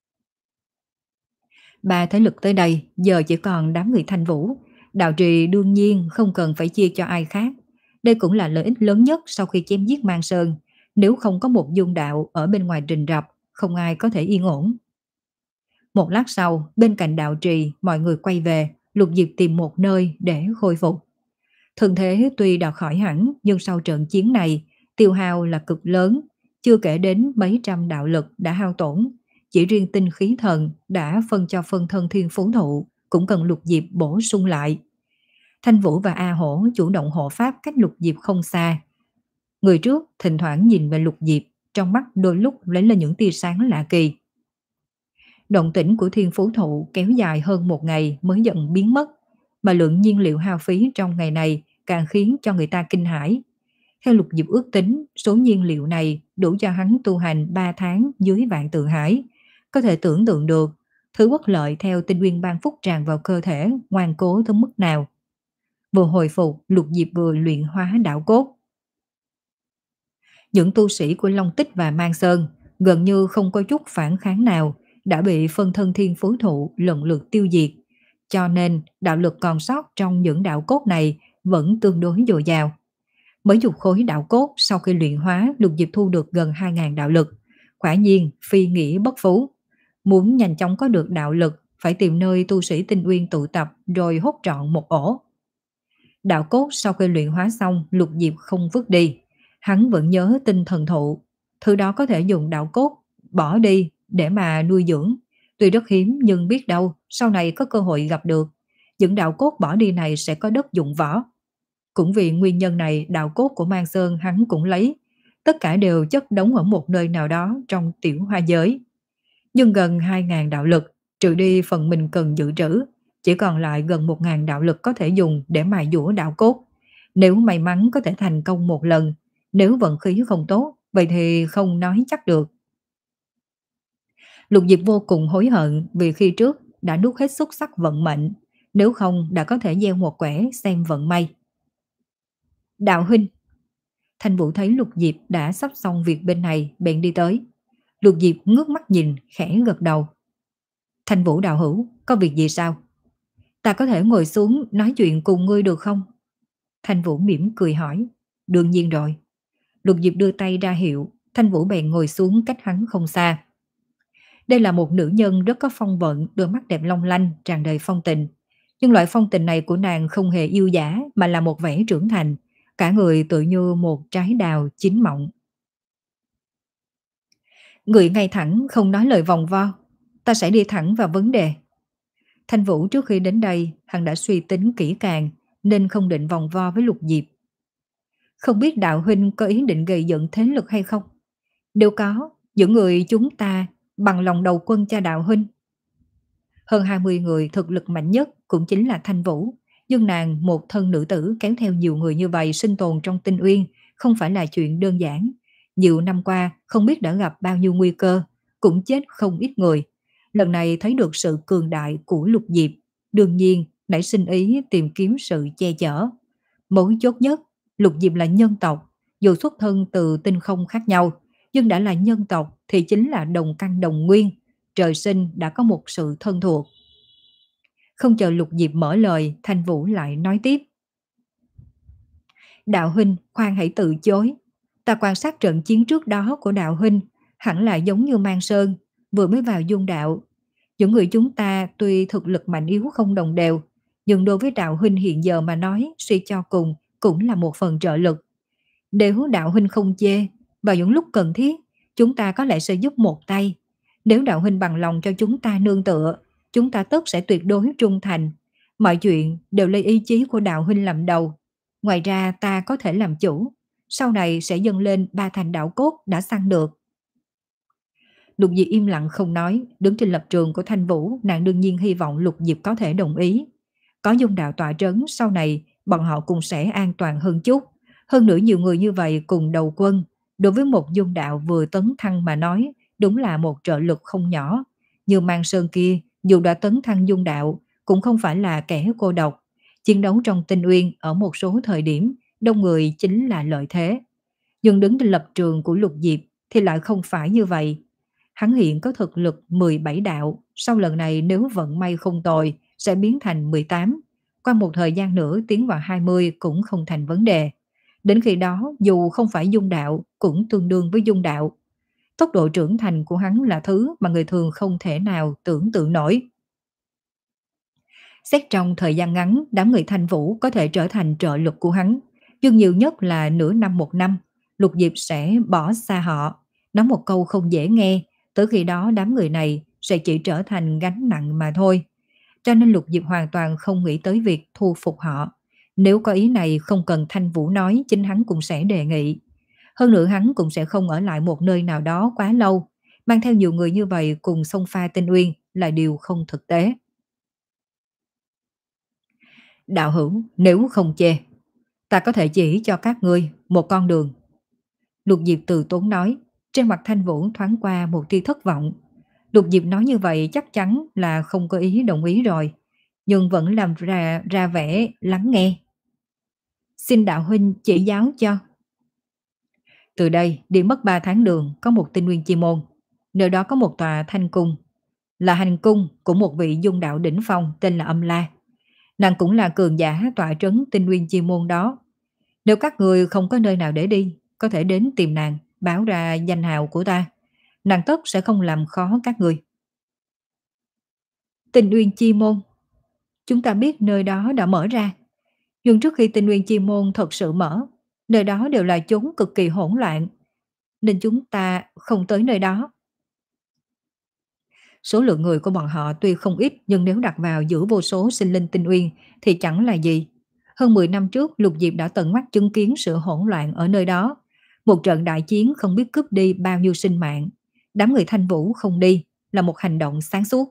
Ba thế lực tới đây, giờ chỉ còn đám người Thanh Vũ. Đạo trì đương nhiên không cần phải chia cho ai khác. Đây cũng là lợi ích lớn nhất sau khi chém giết Mang Sơn. Nếu không có một dung đạo ở bên ngoài rình rập, không ai có thể yên ổn. Một lát sau, bên cạnh đạo trì, mọi người quay về, Lục Diệp tìm một nơi để khôi phục. Thân thế tuy đã khỏi hẳn, nhưng sau trận chiến này, tiêu hao là cực lớn, chưa kể đến mấy trăm đạo lực đã hao tổn. Chỉ riêng tinh khí thần đã phân cho phân thân thiên phú thụ, cũng cần Lục Diệp bổ sung lại. Thanh Vũ và A Hổ chủ động hộ pháp cách Lục Diệp không xa. Người trước thỉnh thoảng nhìn về Lục Diệp, trong mắt đôi lúc lấy lên những tia sáng lạ kỳ. Động tĩnh của thiên phú thụ kéo dài hơn một ngày mới dần biến mất, mà lượng nhiên liệu hao phí trong ngày này càng khiến cho người ta kinh hãi. Theo Lục Diệp ước tính, số nhiên liệu này đủ cho hắn tu hành ba tháng dưới vạn tự hải. Có thể tưởng tượng được, thứ bất lợi theo tinh nguyên ban phúc tràn vào cơ thể ngoan cố tới mức nào. Vừa hồi phục, Lục Diệp vừa luyện hóa đạo cốt. Những tu sĩ của Long Tích và Mang Sơn gần như không có chút phản kháng nào, đã bị phân thân thiên phú thụ lần lượt tiêu diệt. Cho nên đạo lực còn sót trong những đạo cốt này vẫn tương đối dồi dào. Mấy chục khối đạo cốt sau khi luyện hóa, Lục Diệp thu được gần hai nghìn đạo lực. Quả nhiên phi nghĩa bất phú. Muốn nhanh chóng có được đạo lực, phải tìm nơi tu sĩ tinh uyên tụ tập rồi hốt trọn một ổ. Đạo cốt sau khi luyện hóa xong, Lục Diệp không vứt đi. Hắn vẫn nhớ tinh thần thụ. Thứ đó có thể dùng đạo cốt bỏ đi để mà nuôi dưỡng. Tuy rất hiếm nhưng biết đâu sau này có cơ hội gặp được. Những đạo cốt bỏ đi này sẽ có đất dụng võ. Cũng vì nguyên nhân này, đạo cốt của Mang Sơn hắn cũng lấy. Tất cả đều chất đống ở một nơi nào đó trong tiểu hoa giới. Nhưng gần hai nghìn đạo lực, trừ đi phần mình cần dự trữ, chỉ còn lại gần một nghìn đạo lực có thể dùng để mài dũa đạo cốt. Nếu may mắn có thể thành công một lần, nếu vận khí không tốt, vậy thì không nói chắc được. Lục Diệp vô cùng hối hận vì khi trước đã nuốt hết xúc sắc vận mệnh, nếu không đã có thể gieo một quẻ xem vận may. Đạo huynh. Thanh Vũ thấy Lục Diệp đã sắp xong việc bên này, bèn đi tới. Lục Diệp ngước mắt nhìn, khẽ gật đầu. Thanh Vũ đạo hữu, có việc gì sao? Ta có thể ngồi xuống nói chuyện cùng ngươi được không? Thanh Vũ mỉm cười hỏi. Đương nhiên rồi. Lục Diệp đưa tay ra hiệu, Thanh Vũ bèn ngồi xuống cách hắn không xa. Đây là một nữ nhân rất có phong vận, đôi mắt đẹp long lanh, tràn đầy phong tình. Nhưng loại phong tình này của nàng không hề yêu dã mà là một vẻ trưởng thành, cả người tự như một trái đào chín mọng. Người ngay thẳng không nói lời vòng vo, ta sẽ đi thẳng vào vấn đề. Thanh Vũ trước khi đến đây, hắn đã suy tính kỹ càng nên không định vòng vo với Lục Diệp. Không biết đạo huynh có ý định gây dựng thế lực hay không? Nếu có, những người chúng ta bằng lòng đầu quân cho đạo huynh. Hơn hai mươi người thực lực mạnh nhất cũng chính là Thanh Vũ, nhưng nàng một thân nữ tử kéo theo nhiều người như vậy sinh tồn trong Tinh Uyên không phải là chuyện đơn giản. Nhiều năm qua không biết đã gặp bao nhiêu nguy cơ, cũng chết không ít người. Lần này thấy được sự cường đại của Lục Diệp, đương nhiên nảy sinh ý tìm kiếm sự che chở. Mấu chốt nhất, Lục Diệp là nhân tộc, dù xuất thân từ tinh không khác nhau, nhưng đã là nhân tộc thì chính là đồng căn đồng nguyên, trời sinh đã có một sự thân thuộc. Không chờ Lục Diệp mở lời, Thanh Vũ lại nói tiếp. Đạo huynh, khoan hãy từ chối. Ta quan sát trận chiến trước đó của đạo huynh, hẳn là giống như Mang Sơn, vừa mới vào dung đạo. Những người chúng ta tuy thực lực mạnh yếu không đồng đều, nhưng đối với đạo huynh hiện giờ mà nói, suy cho cùng cũng là một phần trợ lực. Nếu đạo huynh không chê, vào những lúc cần thiết, chúng ta có lẽ sẽ giúp một tay. Nếu đạo huynh bằng lòng cho chúng ta nương tựa, chúng ta tất sẽ tuyệt đối trung thành. Mọi chuyện đều lấy ý chí của đạo huynh làm đầu. Ngoài ra ta có thể làm chủ, sau này sẽ dâng lên ba thành đạo cốt đã săn được. Lục Diệp im lặng không nói, đứng trên lập trường của Thanh Vũ, nàng đương nhiên hy vọng Lục Diệp có thể đồng ý. Có dung đạo tọa trấn, sau này bọn họ cũng sẽ an toàn hơn chút. Hơn nữa nhiều người như vậy cùng đầu quân, đối với một dung đạo vừa tấn thăng mà nói, đúng là một trợ lực không nhỏ. Như Mang Sơn kia, dù đã tấn thăng dung đạo, cũng không phải là kẻ cô độc. Chiến đấu trong Tinh Uyên ở một số thời điểm, đông người chính là lợi thế. Nhưng đứng trên lập trường của Lục Diệp thì lại không phải như vậy. Hắn hiện có thực lực mười bảy đạo, sau lần này nếu vận may không tồi, sẽ biến thành mười tám. Qua một thời gian nữa tiến vào hai mươi cũng không thành vấn đề. Đến khi đó, dù không phải dung đạo, cũng tương đương với dung đạo. Tốc độ trưởng thành của hắn là thứ mà người thường không thể nào tưởng tượng nổi. Xét trong thời gian ngắn, đám người Thanh Vũ có thể trở thành trợ lực của hắn, nhưng nhiều nhất là nửa năm một năm, Lục Diệp sẽ bỏ xa họ. Nói một câu không dễ nghe, tới khi đó đám người này sẽ chỉ trở thành gánh nặng mà thôi. Cho nên Lục Diệp hoàn toàn không nghĩ tới việc thu phục họ. Nếu có ý này không cần Thanh Vũ nói, chính hắn cũng sẽ đề nghị. Hơn nữa hắn cũng sẽ không ở lại một nơi nào đó quá lâu. Mang theo nhiều người như vậy cùng xông pha Tinh Uyên là điều không thực tế. Đạo hữu, nếu không chê, ta có thể chỉ cho các ngươi một con đường. Lục Diệp từ tốn nói, trên mặt Thanh Vũ thoáng qua một tia thất vọng. Lục Diệp nói như vậy chắc chắn là không có ý đồng ý rồi, nhưng vẫn làm ra ra vẻ lắng nghe. Xin đạo huynh chỉ giáo cho. Từ đây đi mất ba tháng đường có một tinh nguyên chi môn. Nơi đó có một tòa thanh cung, là hành cung của một vị dung đạo đỉnh phong tên là Âm La. Nàng cũng là cường giả tọa trấn tinh nguyên chi môn đó. Nếu các người không có nơi nào để đi, có thể đến tìm nàng, báo ra danh hào của ta. Nàng tất sẽ không làm khó các người. Tinh nguyên chi môn, chúng ta biết nơi đó đã mở ra. Nhưng trước khi tinh nguyên chi môn thật sự mở, nơi đó đều là chốn cực kỳ hỗn loạn, nên chúng ta không tới nơi đó. Số lượng người của bọn họ tuy không ít, nhưng nếu đặt vào giữa vô số sinh linh tinh uyên thì chẳng là gì. Hơn mười năm trước, Lục Diệp đã tận mắt chứng kiến sự hỗn loạn ở nơi đó. Một trận đại chiến không biết cướp đi bao nhiêu sinh mạng. Đám người Thanh Vũ không đi là một hành động sáng suốt.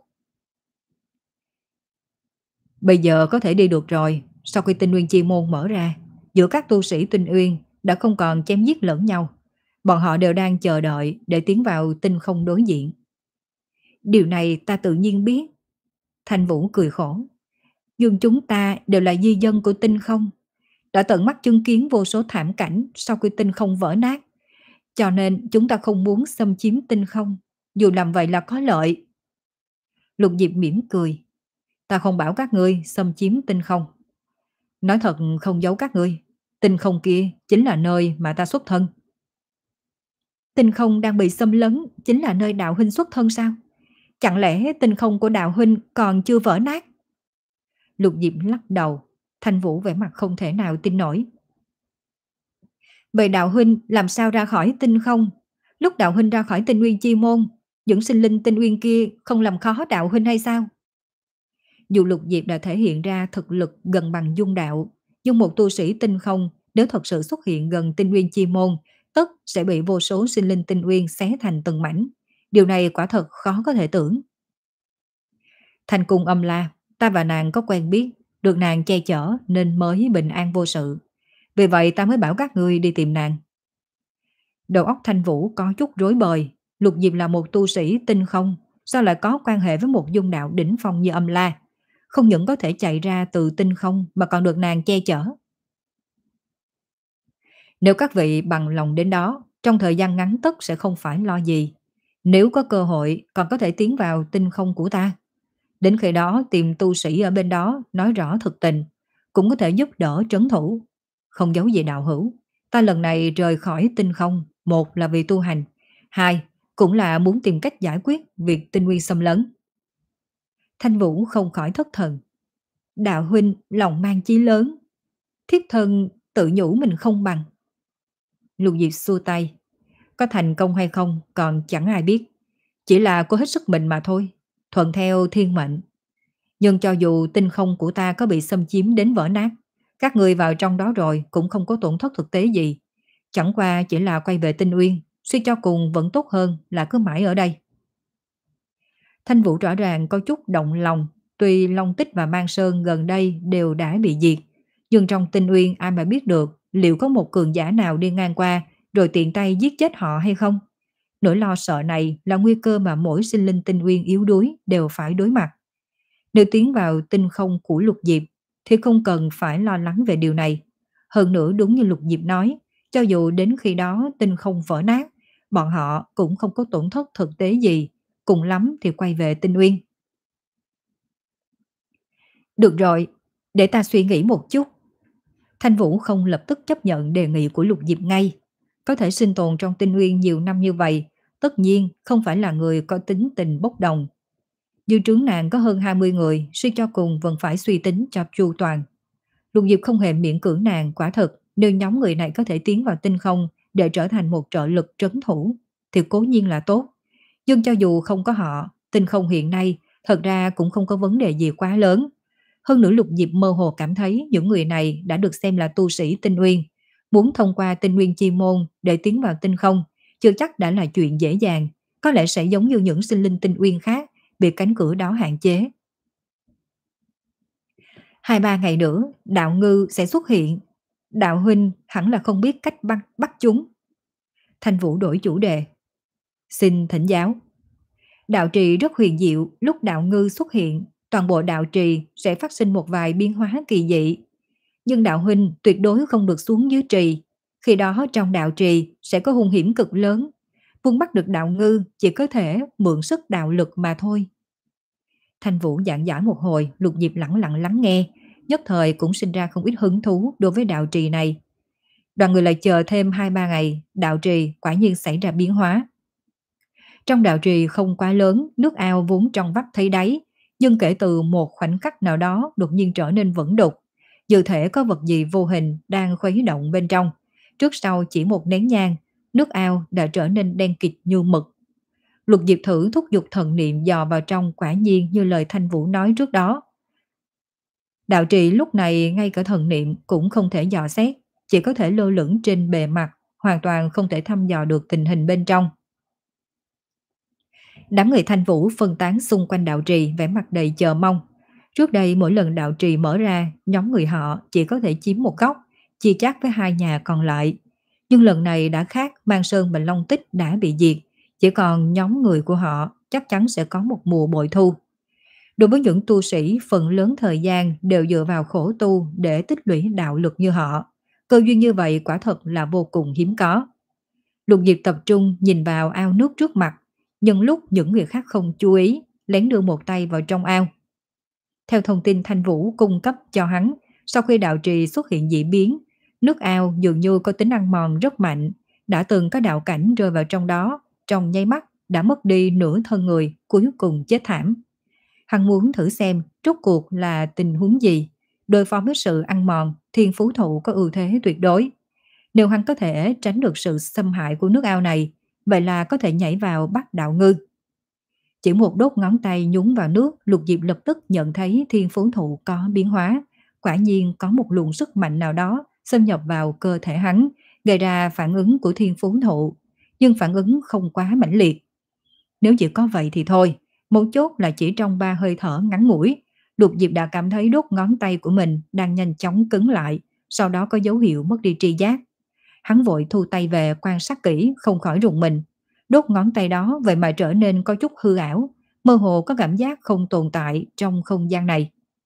Bây giờ có thể đi được rồi. Sau khi tinh uyên chi môn mở ra, giữa các tu sĩ tinh uyên đã không còn chém giết lẫn nhau. Bọn họ đều đang chờ đợi để tiến vào tinh không đối diện. Điều này ta tự nhiên biết. Thanh Vũ cười khổ. Nhưng chúng ta đều là di dân của tinh không, đã tận mắt chứng kiến vô số thảm cảnh sau khi tinh không vỡ nát. Cho nên chúng ta không muốn xâm chiếm tinh không, dù làm vậy là có lợi. Lục Diệp mỉm cười. Ta không bảo các ngươi xâm chiếm tinh không. Nói thật không giấu các ngươi, tinh không kia chính là nơi mà ta xuất thân. Tinh không đang bị xâm lấn chính là nơi đạo huynh xuất thân sao? Chẳng lẽ tinh không của đạo huynh còn chưa vỡ nát? Lục Diệp lắc đầu. Thanh Vũ vẻ mặt không thể nào tin nổi. Vậy đạo huynh làm sao ra khỏi tinh không? Lúc đạo huynh ra khỏi tinh nguyên chi môn, những sinh linh tinh nguyên kia không làm khó đạo huynh hay sao? Dù Lục Diệp đã thể hiện ra thực lực gần bằng dung đạo, nhưng một tu sĩ tinh không nếu thật sự xuất hiện gần tinh nguyên chi môn, tất sẽ bị vô số sinh linh tinh nguyên xé thành từng mảnh. Điều này quả thật khó có thể tưởng. Thành cung Âm La, ta và nàng có quen biết, được nàng che chở nên mới bình an vô sự. Vì vậy ta mới bảo các ngươi đi tìm nàng. Đầu óc Thanh Vũ có chút rối bời. Lục Diệp là một tu sĩ tinh không, sao lại có quan hệ với một dung đạo đỉnh phong như Âm La? Không những có thể chạy ra từ tinh không mà còn được nàng che chở. Nếu các vị bằng lòng đến đó, trong thời gian ngắn tất sẽ không phải lo gì. Nếu có cơ hội còn có thể tiến vào tinh không của ta. Đến khi đó tìm tu sĩ ở bên đó nói rõ thực tình, cũng có thể giúp đỡ trấn thủ. Không giấu gì đạo hữu, ta lần này rời khỏi tinh không, một là vì tu hành, hai cũng là muốn tìm cách giải quyết việc tinh nguyên xâm lấn. Thanh Vũ không khỏi thất thần. Đạo huynh lòng mang chí lớn, thiết thân tự nhủ mình không bằng. Lục Diệp xua tay. Có thành công hay không còn chẳng ai biết, chỉ là cố hết sức mình mà thôi, thuận theo thiên mệnh. Nhưng cho dù tinh không của ta có bị xâm chiếm đến vỡ nát, các người vào trong đó rồi cũng không có tổn thất thực tế gì. Chẳng qua chỉ là quay về tinh uyên, suy cho cùng vẫn tốt hơn là cứ mãi ở đây. Thanh Vũ rõ ràng có chút động lòng, tuy Long Tích và Mang Sơn gần đây đều đã bị diệt, nhưng trong tinh uyên ai mà biết được liệu có một cường giả nào đi ngang qua rồi tiện tay giết chết họ hay không. Nỗi lo sợ này là nguy cơ mà mỗi sinh linh tinh uyên yếu đuối đều phải đối mặt. Nếu tiến vào tinh không của Lục Diệp thì không cần phải lo lắng về điều này. Hơn nữa đúng như Lục Diệp nói, cho dù đến khi đó tinh không vỡ nát, bọn họ cũng không có tổn thất thực tế gì, cùng lắm thì quay về tinh uyên. Được rồi, để ta suy nghĩ một chút. Thanh Vũ không lập tức chấp nhận đề nghị của Lục Diệp ngay. Có thể sinh tồn trong tinh uyên nhiều năm như vậy, tất nhiên không phải là người có tính tình bốc đồng. Dư trướng nàng có hơn hai mươi người, suy cho cùng vẫn phải suy tính cho chu toàn. Lục Diệp không hề miễn cưỡng nàng, quả thật, nếu nhóm người này có thể tiến vào tinh không để trở thành một trợ lực trấn thủ, thì cố nhiên là tốt. Nhưng cho dù không có họ, tinh không hiện nay thật ra cũng không có vấn đề gì quá lớn. Hơn nữa Lục Diệp mơ hồ cảm thấy những người này đã được xem là tu sĩ tinh uyên. Muốn thông qua tinh nguyên chi môn để tiến vào tinh không, chưa chắc đã là chuyện dễ dàng, có lẽ sẽ giống như những sinh linh tinh uyên khác, bị cánh cửa đó hạn chế. Hai ba ngày nữa, đạo ngư sẽ xuất hiện. Đạo huynh hẳn là không biết cách bắt, bắt chúng. Thanh Vũ đổi chủ đề. Xin thỉnh giáo. Đạo trì rất huyền diệu, lúc đạo ngư xuất hiện, toàn bộ đạo trì sẽ phát sinh một vài biến hóa kỳ dị. Nhưng đạo huynh tuyệt đối không được xuống dưới trì. Khi đó trong đạo trì sẽ có hung hiểm cực lớn. Muốn bắt được đạo ngư chỉ có thể mượn sức đạo lực mà thôi. Thanh Vũ giảng giải một hồi, Lục Diệp lẳng lặng lắng nghe, nhất thời cũng sinh ra không ít hứng thú đối với đạo trì này. Đoàn người lại chờ thêm hai ba ngày, đạo trì quả nhiên xảy ra biến hóa. Trong đạo trì không quá lớn, nước ao vốn trong vắt thấy đáy, nhưng kể từ một khoảnh khắc nào đó đột nhiên trở nên vẩn đục. Như thể có vật gì vô hình đang khuấy động bên trong. Trước sau chỉ một nén nhang, nước ao đã trở nên đen kịt như mực. Lục Diệp thử thúc giục thần niệm dò vào trong, quả nhiên như lời Thanh Vũ nói trước đó. Đạo trì lúc này ngay cả thần niệm cũng không thể dò xét, chỉ có thể lơ lửng trên bề mặt, hoàn toàn không thể thăm dò được tình hình bên trong. Đám người Thanh Vũ phân tán xung quanh đạo trì, vẻ mặt đầy chờ mong. Trước đây mỗi lần đạo trì mở ra, nhóm người họ chỉ có thể chiếm một góc, chia chác với hai nhà còn lại. Nhưng lần này đã khác, Mang Sơn Bạch Long Tích đã bị diệt, chỉ còn nhóm người của họ chắc chắn sẽ có một mùa bội thu. Đối với những tu sĩ phần lớn thời gian đều dựa vào khổ tu để tích lũy đạo lực như họ, cơ duyên như vậy quả thật là vô cùng hiếm có. Lục Diệp tập trung nhìn vào ao nước trước mặt, nhưng lúc những người khác không chú ý, lén đưa một tay vào trong ao. Theo thông tin Thanh Vũ cung cấp cho hắn, sau khi đạo trì xuất hiện dị biến, nước ao dường như có tính ăn mòn rất mạnh, đã từng có đạo cảnh rơi vào trong đó, trong nháy mắt đã mất đi nửa thân người, cuối cùng chết thảm. Hắn muốn thử xem rốt cuộc là tình huống gì, đối phó với sự ăn mòn, Thiên Phú Thụ có ưu thế tuyệt đối. Nếu hắn có thể tránh được sự xâm hại của nước ao này, vậy là có thể nhảy vào bắt đạo ngư. Chỉ một đốt ngón tay nhúng vào nước, Lục Diệp lập tức nhận thấy Thiên Phú Thụ có biến hóa. Quả nhiên có một luồng sức mạnh nào đó xâm nhập vào cơ thể hắn, gây ra phản ứng của Thiên Phú Thụ, nhưng phản ứng không quá mãnh liệt. Nếu chỉ có vậy thì thôi, mấu chốt là chỉ trong ba hơi thở ngắn ngủi, Lục Diệp đã cảm thấy đốt ngón tay của mình đang nhanh chóng cứng lại, sau đó có dấu hiệu mất đi tri giác. Hắn vội thu tay về quan sát kỹ, không khỏi rùng mình. Đốt ngón tay đó vậy mà trở nên có chút hư ảo, mơ hồ có cảm giác không tồn tại trong không gian này.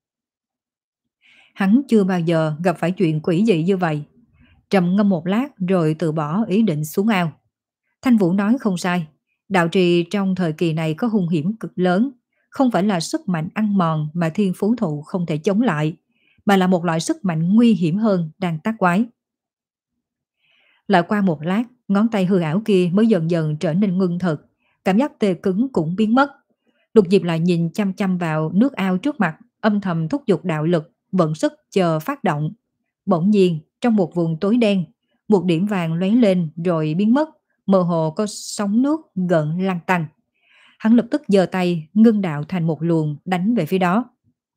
Hắn chưa bao giờ gặp phải chuyện quỷ dị như vậy. Trầm ngâm một lát rồi từ bỏ ý định xuống ao. Thanh Vũ nói không sai, đạo trì trong thời kỳ này có hung hiểm cực lớn, không phải là sức mạnh ăn mòn mà Thiên Phú Thụ không thể chống lại, mà là một loại sức mạnh nguy hiểm hơn đang tác quái. Lại qua một lát, ngón tay hư ảo kia mới dần dần trở nên ngưng thực, cảm giác tê cứng cũng biến mất. Lục Diệp lại nhìn chăm chăm vào nước ao trước mặt, âm thầm thúc giục đạo lực, vận sức chờ phát động. Bỗng nhiên, trong một vùng tối đen, một điểm vàng lóe lên rồi biến mất, mơ hồ có sóng nước gợn lăn tăn. Hắn lập tức giơ tay, ngưng đạo thành một luồng đánh về phía đó.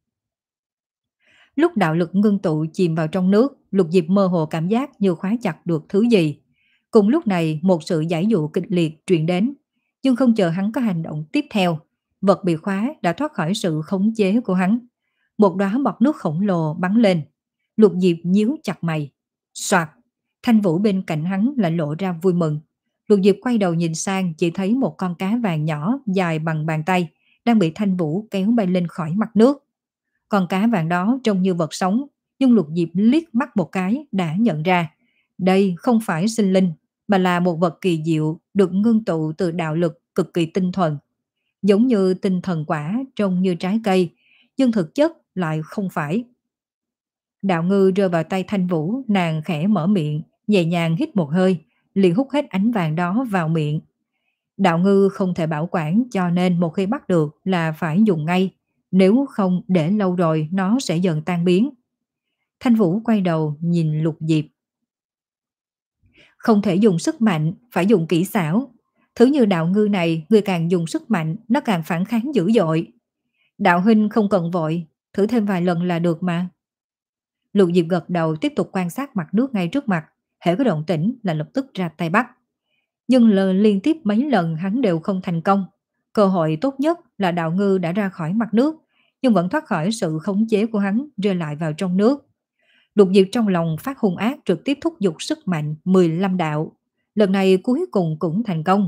Lúc đạo lực ngưng tụ chìm vào trong nước, Lục Diệp mơ hồ cảm giác như khóa chặt được thứ gì. Cùng lúc này, một sự giải dụ kịch liệt truyền đến, nhưng không chờ hắn có hành động tiếp theo, vật bị khóa đã thoát khỏi sự khống chế của hắn. Một đóa bọt nước khổng lồ bắn lên. Lục Diệp nhíu chặt mày. Soạt, Thanh Vũ bên cạnh hắn lại lộ ra vui mừng. Lục Diệp quay đầu nhìn sang, chỉ thấy một con cá vàng nhỏ dài bằng bàn tay đang bị Thanh Vũ kéo bay lên khỏi mặt nước. Con cá vàng đó trông như vật sống, nhưng Lục Diệp liếc mắt một cái đã nhận ra, đây không phải sinh linh, mà là một vật kỳ diệu được ngưng tụ từ đạo lực cực kỳ tinh thuần. Giống như tinh thần quả trông như trái cây, nhưng thực chất lại không phải. Đạo ngư rơi vào tay Thanh Vũ, nàng khẽ mở miệng, nhẹ nhàng hít một hơi, liền hút hết ánh vàng đó vào miệng. Đạo ngư không thể bảo quản, cho nên một khi bắt được là phải dùng ngay, nếu không để lâu rồi nó sẽ dần tan biến. Thanh Vũ quay đầu nhìn Lục Diệp. Không thể dùng sức mạnh, phải dùng kỹ xảo. Thứ như đạo ngư này, người càng dùng sức mạnh, nó càng phản kháng dữ dội. Đạo huynh không cần vội, thử thêm vài lần là được mà. Lục Diệp gật đầu tiếp tục quan sát mặt nước ngay trước mặt, hễ có động tĩnh là lập tức ra tay bắt. Nhưng lờ liên tiếp mấy lần hắn đều không thành công. Cơ hội tốt nhất là đạo ngư đã ra khỏi mặt nước, nhưng vẫn thoát khỏi sự khống chế của hắn, rơi lại vào trong nước. Lục Diệp trong lòng phát hung ác trực tiếp thúc giục sức mạnh mười lăm đạo. Lần này cuối cùng cũng thành công.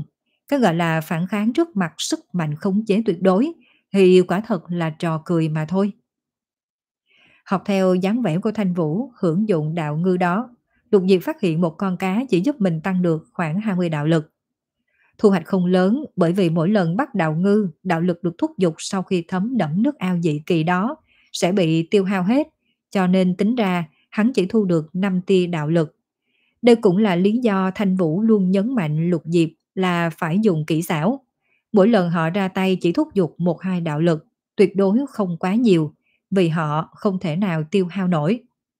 Cái gọi là phản kháng trước mặt sức mạnh khống chế tuyệt đối thì quả thật là trò cười mà thôi. Học theo dáng vẻ của Thanh Vũ hưởng dụng đạo ngư đó, Lục Diệp phát hiện một con cá chỉ giúp mình tăng được khoảng hai mươi đạo lực. Thu hoạch không lớn bởi vì mỗi lần bắt đạo ngư, đạo lực được thúc giục sau khi thấm đẫm nước ao dị kỳ đó sẽ bị tiêu hao hết, cho nên tính ra hắn chỉ thu được năm tia đạo lực. Đây cũng là lý do Thanh Vũ luôn nhấn mạnh Lục Diệp là phải dùng kỹ xảo. Mỗi lần họ ra tay chỉ thúc giục một hai đạo lực, tuyệt đối không quá nhiều, vì họ không thể nào tiêu hao nổi.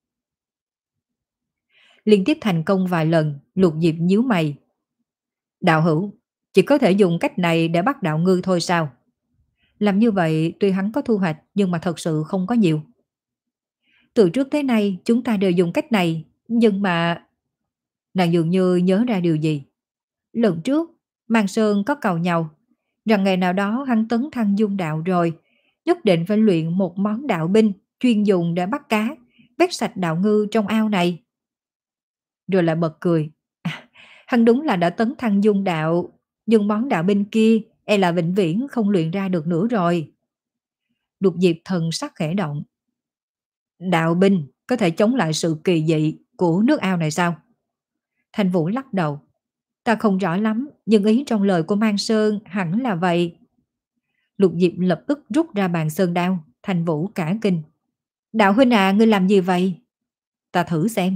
Liên tiếp thành công vài lần, Lục Diệp nhíu mày. Đạo hữu, chỉ có thể dùng cách này để bắt đạo ngư thôi sao? Làm như vậy tuy hắn có thu hoạch nhưng mà thật sự không có nhiều. Từ trước tới nay chúng ta đều dùng cách này, nhưng mà... Nàng dường như nhớ ra điều gì. Lần trước, Mang Sơn có cầu nhau, rằng ngày nào đó hắn tấn thăng dung đạo rồi, nhất định phải luyện một món đạo binh chuyên dùng để bắt cá, vét sạch đạo ngư trong ao này. Rồi lại bật cười. À, hắn đúng là đã tấn thăng dung đạo, nhưng món đạo binh kia e là vĩnh viễn không luyện ra được nữa rồi. Lục Diệp thần sắc khẽ động. Đạo binh có thể chống lại sự kỳ dị của nước ao này sao? Thành Vũ lắc đầu. Ta không rõ lắm, nhưng ý trong lời của Mang Sơn hẳn là vậy. Lục Diệp lập tức rút ra bàn sơn đao, Thành Vũ cả kinh. Đạo huynh à, ngươi làm gì vậy? Ta thử xem.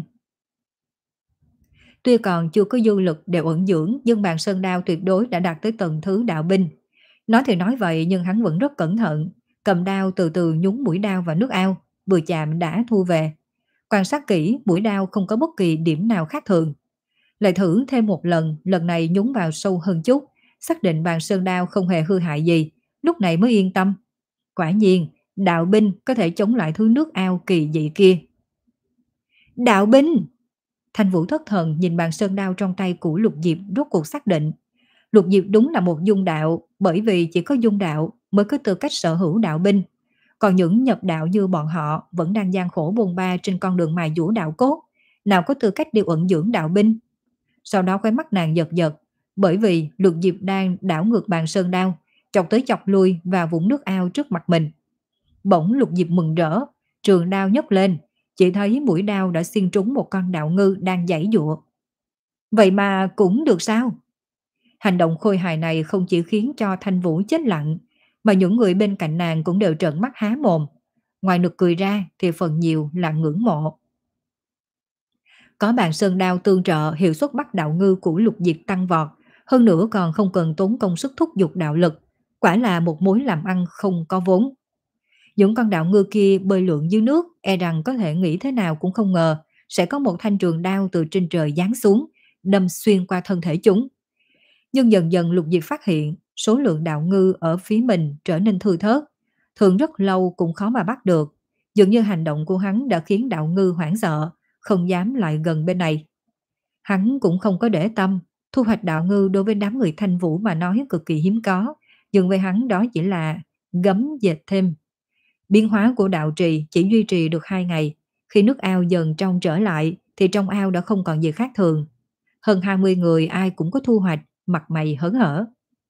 Tuy còn chưa có dư lực để ẩn dưỡng, nhưng bàn sơn đao tuyệt đối đã đạt tới tầng thứ đạo binh. Nói thì nói vậy nhưng hắn vẫn rất cẩn thận, cầm đao từ từ nhúng mũi đao vào nước ao, vừa chạm đã thu về. Quan sát kỹ, mũi đao không có bất kỳ điểm nào khác thường. Lại thử thêm một lần, lần này nhúng vào sâu hơn chút, xác định bàn sơn đao không hề hư hại gì, lúc này mới yên tâm. Quả nhiên, đạo binh có thể chống lại thứ nước ao kỳ dị kia. Đạo binh! Thanh Vũ thất thần nhìn bàn sơn đao trong tay của Lục Diệp rốt cuộc xác định. Lục Diệp đúng là một dung đạo, bởi vì chỉ có dung đạo mới có tư cách sở hữu đạo binh. Còn những nhập đạo như bọn họ vẫn đang gian khổ bôn ba trên con đường mài dũa đạo cốt, nào có tư cách điều ẩn dưỡng đạo binh. Sau đó khóe mắt nàng giật giật, bởi vì Lục Diệp đang đảo ngược bàn sơn đao, chọc tới chọc lui vào vũng nước ao trước mặt mình. Bỗng Lục Diệp mừng rỡ, trường đao nhấc lên, chỉ thấy mũi đao đã xuyên trúng một con đạo ngư đang giãy giụa. Vậy mà cũng được sao? Hành động khôi hài này không chỉ khiến cho Thanh Vũ chết lặng, mà những người bên cạnh nàng cũng đều trợn mắt há mồm. Ngoài nực cười ra thì phần nhiều là ngưỡng mộ. Có bàn sơn đao tương trợ, hiệu suất bắt đạo ngư của Lục Diệp tăng vọt, hơn nữa còn không cần tốn công sức thúc giục đạo lực, quả là một mối làm ăn không có vốn. Những con đạo ngư kia bơi lượn dưới nước, e rằng có thể nghĩ thế nào cũng không ngờ sẽ có một thanh trường đao từ trên trời giáng xuống, đâm xuyên qua thân thể chúng. Nhưng dần dần Lục Diệp phát hiện số lượng đạo ngư ở phía mình trở nên thưa thớt, thường rất lâu cũng khó mà bắt được. Dường như hành động của hắn đã khiến đạo ngư hoảng sợ, không dám lại gần bên này. Hắn cũng không có để tâm, thu hoạch đạo ngư đối với đám người Thanh Vũ mà nói cực kỳ hiếm có, nhưng với hắn đó chỉ là gấm dệt thêm. Biến hóa của đạo trì chỉ duy trì được hai ngày, khi nước ao dần trong trở lại thì trong ao đã không còn gì khác thường. Hơn hai mươi người ai cũng có thu hoạch, mặt mày hớn hở.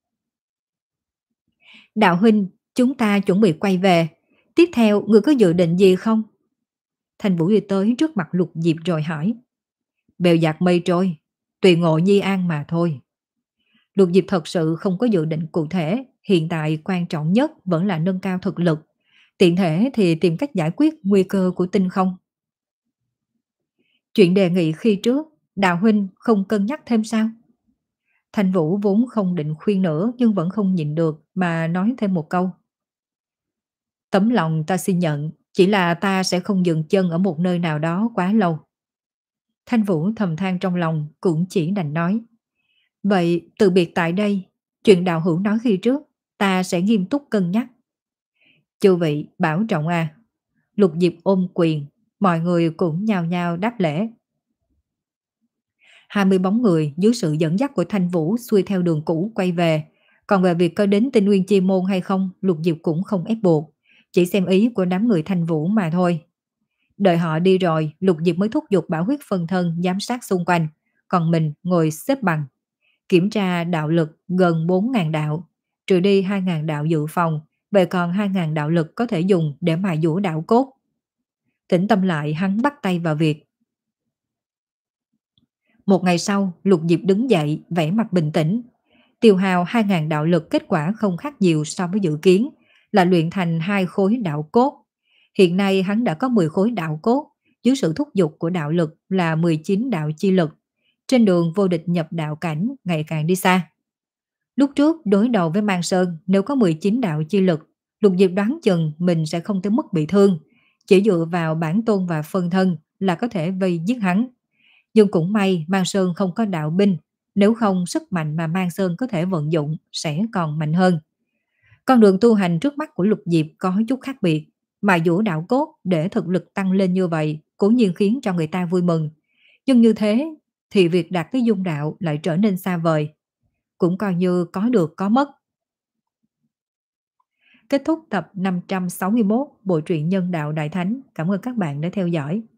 Đạo huynh, chúng ta chuẩn bị quay về. Tiếp theo, người có dự định gì không? Thành Vũ đi tới trước mặt Lục Diệp rồi hỏi. Bèo dạt mây trôi, tùy ngộ nhi an mà thôi. Lục Diệp thật sự không có dự định cụ thể, hiện tại quan trọng nhất vẫn là nâng cao thực lực. Tiện thể thì tìm cách giải quyết nguy cơ của tinh không. Chuyện đề nghị khi trước, đạo huynh không cân nhắc thêm sao? Thành Vũ vốn không định khuyên nữa nhưng vẫn không nhịn được mà nói thêm một câu. Tấm lòng ta xin nhận, chỉ là ta sẽ không dừng chân ở một nơi nào đó quá lâu. Thanh Vũ thầm than trong lòng cũng chỉ đành nói. Vậy từ biệt tại đây, chuyện đạo hữu nói khi trước, ta sẽ nghiêm túc cân nhắc. Chư vị bảo trọng à. Lục Diệp ôm quyền, mọi người cũng nhao nhao đáp lễ. Hai mươi bóng người dưới sự dẫn dắt của Thanh Vũ xuôi theo đường cũ quay về. Còn về việc có đến Tinh Nguyên Chi Môn hay không, Lục Diệp cũng không ép buộc, chỉ xem ý của đám người Thanh Vũ mà thôi. Đợi họ đi rồi, Lục Diệp mới thúc giục bảo huyết phân thân giám sát xung quanh, còn mình ngồi xếp bằng. Kiểm tra đạo lực gần bốn nghìn đạo, trừ đi hai nghìn đạo dự phòng, vậy còn hai nghìn đạo lực có thể dùng để mài dũa đạo cốt. Tĩnh tâm lại, hắn bắt tay vào việc. Một ngày sau, Lục Diệp đứng dậy, vẻ mặt bình tĩnh. Tiêu hao hai nghìn đạo lực, kết quả không khác nhiều so với dự kiến, là luyện thành hai khối đạo cốt. Hiện nay hắn đã có mười khối đạo cốt, dưới sự thúc giục của đạo lực là mười chín đạo chi lực. Trên đường vô địch nhập đạo cảnh ngày càng đi xa. Lúc trước đối đầu với Mang Sơn, nếu có mười chín đạo chi lực, Lục Diệp đoán chừng mình sẽ không tới mức bị thương. Chỉ dựa vào bản tôn và phân thân là có thể vây giết hắn. Nhưng cũng may Mang Sơn không có đạo binh, nếu không sức mạnh mà Mang Sơn có thể vận dụng sẽ còn mạnh hơn. Con đường tu hành trước mắt của Lục Diệp có chút khác biệt, mà vũ đạo cốt để thực lực tăng lên như vậy cố nhiên khiến cho người ta vui mừng. Nhưng như thế thì việc đạt tới dung đạo lại trở nên xa vời. Cũng coi như có được có mất. Kết thúc tập năm trăm sáu mươi mốt Bộ truyện Nhân đạo Đại Thánh. Cảm ơn các bạn đã theo dõi.